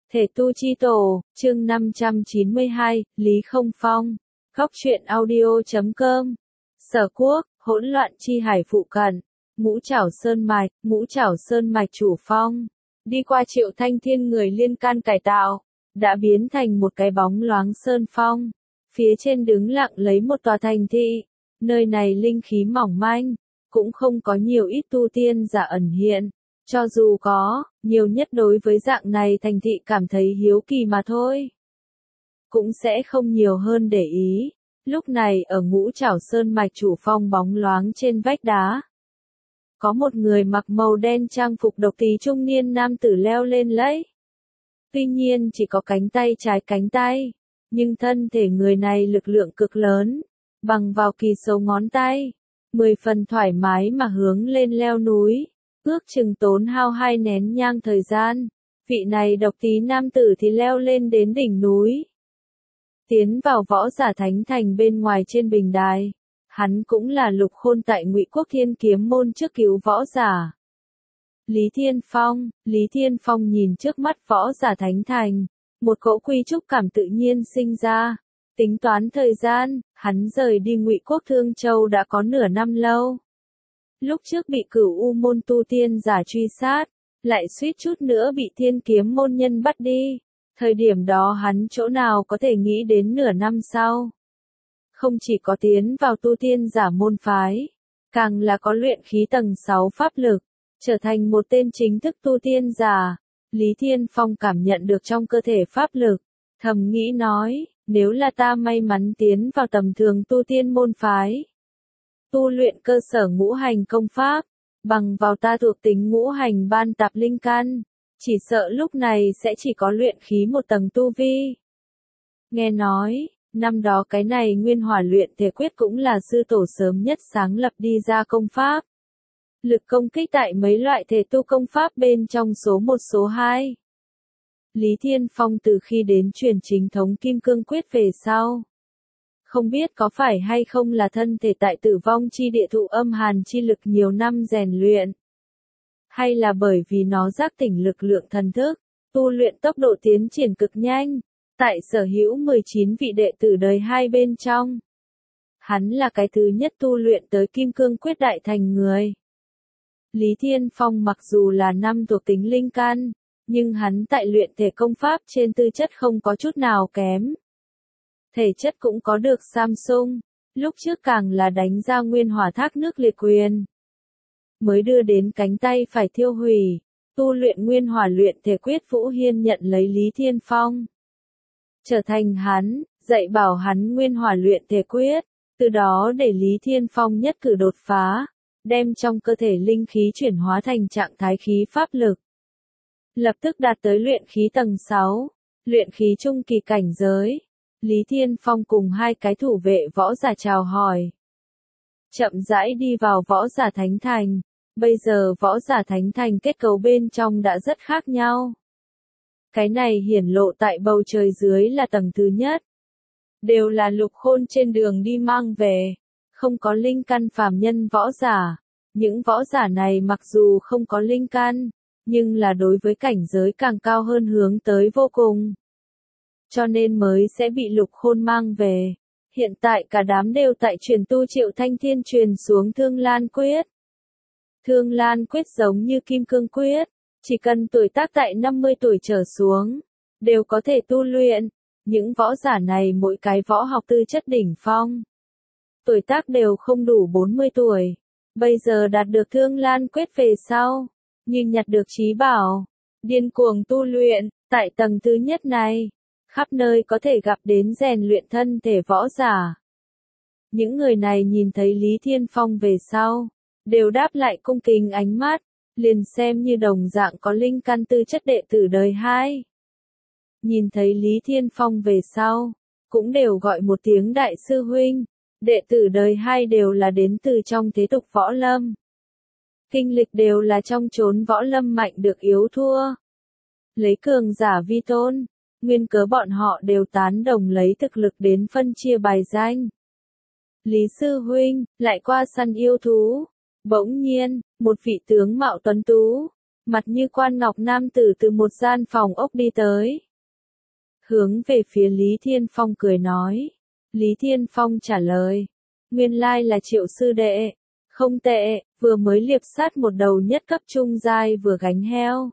Thể tu chi tổ, chương 592, Lý Không Phong. Góc truyện audio.com. Sở Quốc, hỗn loạn chi hải phụ cận. Ngũ Trảo Sơn mạch chủ phong. Đi qua Triệu Thanh Thiên người liên can cải tạo, đã biến thành một cái bóng loáng sơn phong. Phía trên đứng lặng lấy một tòa thành thị. Nơi này linh khí mỏng manh, cũng không có nhiều ít tu tiên giả ẩn hiện. Cho dù có, nhiều nhất đối với dạng này thành thị cảm thấy hiếu kỳ mà thôi. Cũng sẽ không nhiều hơn để ý. Lúc này ở Ngũ Trảo Sơn mạch chủ phong bóng loáng trên vách đá. Có một người mặc màu đen trang phục độc tí trung niên nam tử leo lên lấy. Tuy nhiên chỉ có cánh tay trái cánh tay, nhưng thân thể người này lực lượng cực lớn, bằng vào kỳ số ngón tay, 10 phần thoải mái mà hướng lên leo núi. Ước chừng tốn hao 2 nén nhang thời gian, vị này độc tí nam tử thì leo lên đến đỉnh núi. Tiến vào võ giả thánh thành bên ngoài trên bình đài, hắn cũng là Lục Khôn tại Ngụy Quốc Thiên Kiếm môn trước cứu võ giả. Lý Thiên Phong nhìn trước mắt võ giả thánh thành, một cỗ quy trúc cảm tự nhiên sinh ra. Tính toán thời gian, hắn rời đi Ngụy Quốc Thương Châu đã có nửa năm lâu. Lúc trước bị Cửu U môn tu tiên giả truy sát, lại suýt chút nữa bị Thiên Kiếm môn nhân bắt đi. Thời điểm đó hắn chỗ nào có thể nghĩ đến nửa năm sau. Không chỉ có tiến vào tu tiên giả môn phái, càng là có luyện khí tầng 6 pháp lực, trở thành một tên chính thức tu tiên giả. Lý Thiên Phong cảm nhận được trong cơ thể pháp lực, thầm nghĩ nói, nếu là ta may mắn tiến vào tầm thường tu tiên môn phái, tu luyện cơ sở ngũ hành công pháp, bằng vào ta thuộc tính ngũ hành ban tạp linh căn, chỉ sợ lúc này sẽ chỉ có luyện khí một tầng tu vi. Nghe nói, năm đó cái này nguyên hỏa luyện thể quyết cũng là sư tổ sớm nhất sáng lập đi ra công pháp. Lực công kích tại mấy loại thể tu công pháp bên trong số 1 số 2. Lý Thiên Phong từ khi đến truyền chính thống Kim Cương Quyết về sau, không biết có phải hay không là thân thể tại tử vong chi địa thụ âm hàn chi lực nhiều năm rèn luyện, hay là bởi vì nó giác tỉnh lực lượng thần thức, tu luyện tốc độ tiến triển cực nhanh, tại sở hữu 19 vị đệ tử đời 2 bên trong. Hắn là cái thứ nhất tu luyện tới Kim Cương Quyết đại thành người. Lý Thiên Phong mặc dù là năm thuộc tính linh căn, nhưng hắn tại luyện thể công pháp trên tư chất không có chút nào kém. Thể chất cũng có được Samsung, lúc trước càng là đánh ra nguyên hỏa thác nước liệt quyền. Mới đưa đến cánh tay phải thiêu hủy, tu luyện nguyên hỏa luyện thể quyết Vũ Hiên nhận lấy Lý Thiên Phong. Trở thành hắn, dạy bảo hắn nguyên hỏa luyện thể quyết, từ đó để Lý Thiên Phong nhất cử đột phá, đem trong cơ thể linh khí chuyển hóa thành trạng thái khí pháp lực. Lập tức đạt tới luyện khí tầng 6, luyện khí trung kỳ cảnh giới. Lý Thiên Phong cùng hai cái thủ vệ võ giả chào hỏi. Chậm rãi đi vào võ giả thánh thành. Bây giờ võ giả thánh thành kết cấu bên trong đã rất khác nhau. Cái này hiển lộ tại bầu trời dưới là tầng thứ nhất. Đều là Lục Khôn trên đường đi mang về. Không có linh căn phàm nhân võ giả. Những võ giả này mặc dù không có linh căn, nhưng là đối với cảnh giới càng cao hơn hướng tới vô cùng. Cho nên mới sẽ bị Lục Khôn mang về. Hiện tại cả đám đều tại truyền tu Triệu Thanh Thiên truyền xuống Thương Lan Quyết. Thương Lan Quyết giống như Kim Cương Quyết, chỉ cần tuổi tác tại 50 tuổi trở xuống, đều có thể tu luyện. Những võ giả này mỗi cái võ học tư chất đỉnh phong. Tuổi tác đều không đủ 40 tuổi. Bây giờ đạt được Thương Lan Quyết về sau, như nhặt được trí bảo, điên cuồng tu luyện, tại tầng thứ nhất này, khắp nơi có thể gặp đến rèn luyện thân thể võ giả. Những người này nhìn thấy Lý Thiên Phong về sau, đều đáp lại cung kính ánh mắt, liền xem như đồng dạng có linh căn tư chất đệ tử đời 2. Nhìn thấy Lý Thiên Phong về sau, cũng đều gọi một tiếng đại sư huynh, đệ tử đời 2 đều là đến từ trong thế tục võ lâm. Kinh lịch đều là trong chốn võ lâm mạnh được yếu thua. Lấy cường giả vi tôn, nguyên cớ bọn họ đều tán đồng lấy thực lực đến phân chia bài danh. Lý sư huynh, lại qua săn yêu thú. Bỗng nhiên, một vị tướng mạo tuấn tú, Mặt như quan ngọc nam tử từ một gian phòng ốc đi tới. Hướng về phía Lý Thiên Phong cười nói. Lý Thiên Phong trả lời. Nguyên lai là Triệu sư đệ. Không tệ, vừa mới liệp sát một đầu nhất cấp trung giai vừa gánh heo.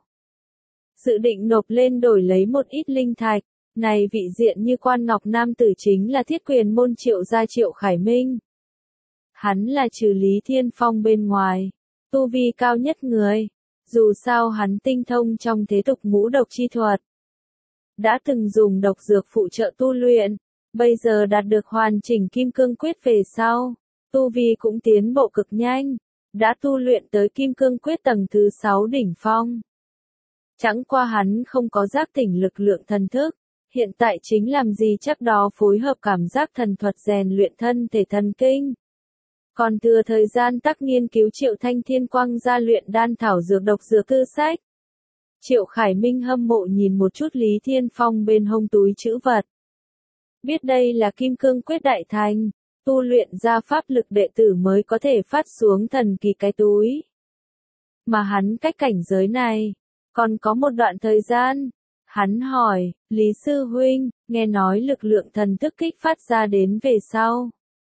Dự định nộp lên đổi lấy một ít linh thạch. Này vị diện như quan ngọc nam tử chính là thiết quyền môn Triệu gia Triệu Khải Minh. Hắn là trừ Lý Thiên Phong bên ngoài, tu vi cao nhất người. Dù sao hắn tinh thông trong thế tục ngũ độc chi thuật. Đã từng dùng độc dược phụ trợ tu luyện, bây giờ đạt được hoàn chỉnh kim cương quyết về sau. Tu vi cũng tiến bộ cực nhanh, đã tu luyện tới kim cương quyết tầng thứ 6 đỉnh phong. Chẳng qua hắn không có giác tỉnh lực lượng thần thức, hiện tại chính làm gì chắc đó phối hợp cảm giác thần thuật rèn luyện thân thể thần kinh. Còn thừa thời gian tác nghiên cứu Triệu Thanh Thiên quang gia luyện đan thảo dược độc dược tư sách. Triệu Khải Minh hâm mộ nhìn một chút Lý Thiên Phong bên hông túi trữ vật. Biết đây là kim cương quyết đại thành, tu luyện ra pháp lực đệ tử mới có thể phát xuống thần kỳ cái túi. Mà hắn cách cảnh giới này, còn có một đoạn thời gian. Hắn hỏi, Lý Sư Huynh, nghe nói lực lượng thần thức kích phát ra đến về sau.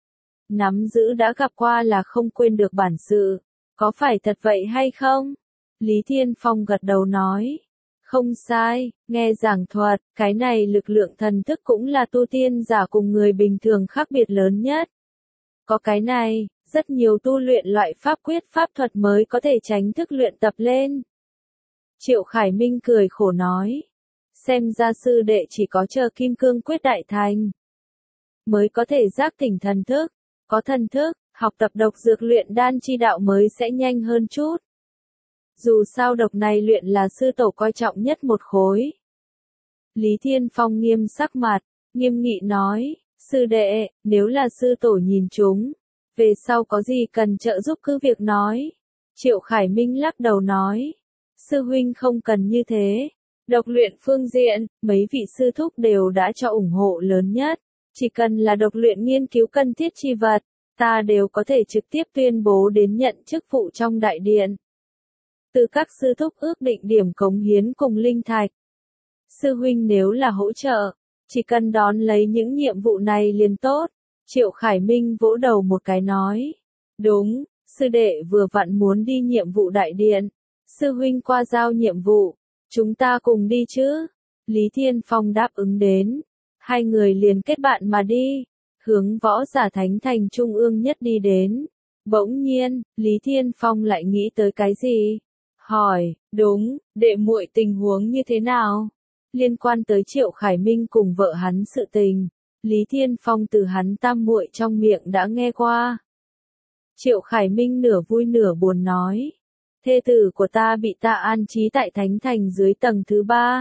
Nắm giữ đã gặp qua là không quên được bản sự, có phải thật vậy hay không? Lý Thiên Phong gật đầu nói, không sai, nghe giảng thuật, cái này lực lượng thần thức cũng là tu tiên giả cùng người bình thường khác biệt lớn nhất. Có cái này, rất nhiều tu luyện loại pháp quyết pháp thuật mới có thể tránh thức luyện tập lên. Triệu Khải Minh cười khổ nói, xem ra sư đệ chỉ có chờ kim cương quyết đại thành, mới có thể giác tỉnh thần thức. Có thần thức, học tập độc dược luyện đan chi đạo mới sẽ nhanh hơn chút. Dù sao độc này luyện là sư tổ coi trọng nhất một khối. Lý Thiên Phong nghiêm sắc mặt, nghiêm nghị nói, sư đệ, nếu là sư tổ nhìn chúng, về sau có gì cần trợ giúp cứ việc nói. Triệu Khải Minh lắc đầu nói, sư huynh không cần như thế. Độc luyện phương diện, mấy vị sư thúc đều đã cho ủng hộ lớn nhất. Chỉ cần là độc luyện nghiên cứu cần thiết chi vật, ta đều có thể trực tiếp tuyên bố đến nhận chức vụ trong đại điện. Từ các sư thúc ước định điểm cống hiến cùng linh thạch. Sư huynh nếu là hỗ trợ, chỉ cần đón lấy những nhiệm vụ này liền tốt. Triệu Khải Minh vỗ đầu một cái nói. Đúng, sư đệ vừa vặn muốn đi nhiệm vụ đại điện. Sư huynh qua giao nhiệm vụ, chúng ta cùng đi chứ? Lý Thiên Phong đáp ứng đến. Hai người liền kết bạn mà đi, hướng Võ Giả Thánh Thành trung ương nhất đi đến. Bỗng nhiên, Lý Thiên Phong lại nghĩ tới cái gì? Hỏi, đúng, đệ muội tình huống như thế nào? Liên quan tới Triệu Khải Minh cùng vợ hắn sự tình, Lý Thiên Phong từ hắn tam muội trong miệng đã nghe qua. Triệu Khải Minh nửa vui nửa buồn nói, thê tử của ta bị ta an trí tại Thánh Thành dưới tầng thứ 3.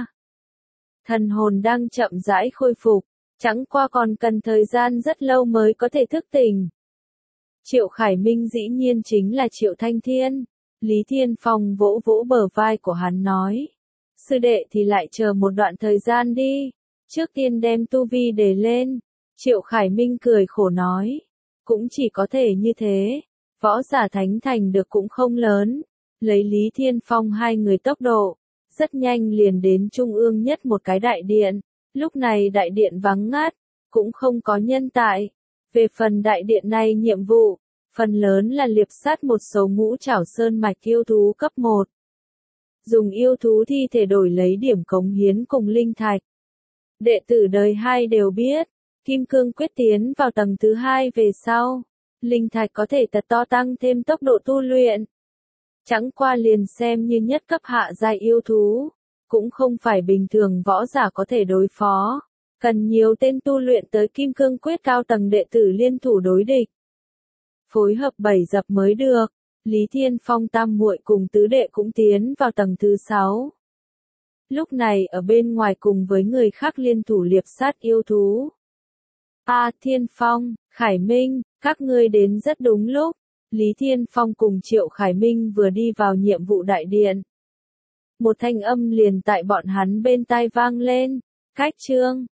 Thần hồn đang chậm rãi khôi phục, chẳng qua còn cần thời gian rất lâu mới có thể thức tỉnh. Triệu Khải Minh dĩ nhiên chính là Triệu Thanh Thiên. Lý Thiên Phong vỗ vỗ bờ vai của hắn nói. Sư đệ thì lại chờ một đoạn thời gian đi. Trước tiên đem tu vi để lên. Triệu Khải Minh cười khổ nói. Cũng chỉ có thể như thế. Võ Giả Thánh Thành được cũng không lớn. Lấy Lý Thiên Phong hai người tốc độ. Rất nhanh liền đến trung ương nhất một cái đại điện. Lúc này đại điện vắng ngắt. Cũng không có nhân tại. Về phần đại điện này nhiệm vụ. Phần lớn là liệp sát một số ngũ trảo sơn mạch yêu thú cấp 1. Dùng yêu thú thi thể đổi lấy điểm cống hiến cùng linh thạch. Đệ tử đời 2 đều biết, Kim Cương quyết tiến vào tầng thứ 2 về sau. Linh thạch có thể thật to tăng thêm tốc độ tu luyện. Chẳng qua liền xem như nhất cấp hạ giai yêu thú. Cũng không phải bình thường võ giả có thể đối phó. Cần nhiều tên tu luyện tới Kim Cương quyết cao tầng đệ tử liên thủ đối địch. Phối hợp 7 dập mới được. Lý Thiên Phong tam muội cùng tứ đệ cũng tiến vào tầng thứ 6. Lúc này ở bên ngoài cùng với người khác liên thủ liệp sát yêu thú. Thiên Phong, Khải Minh, các ngươi đến rất đúng lúc. Lý Thiên Phong cùng Triệu Khải Minh vừa đi vào nhiệm vụ đại điện. Một thanh âm liền tại bọn hắn bên tai vang lên. Cách chương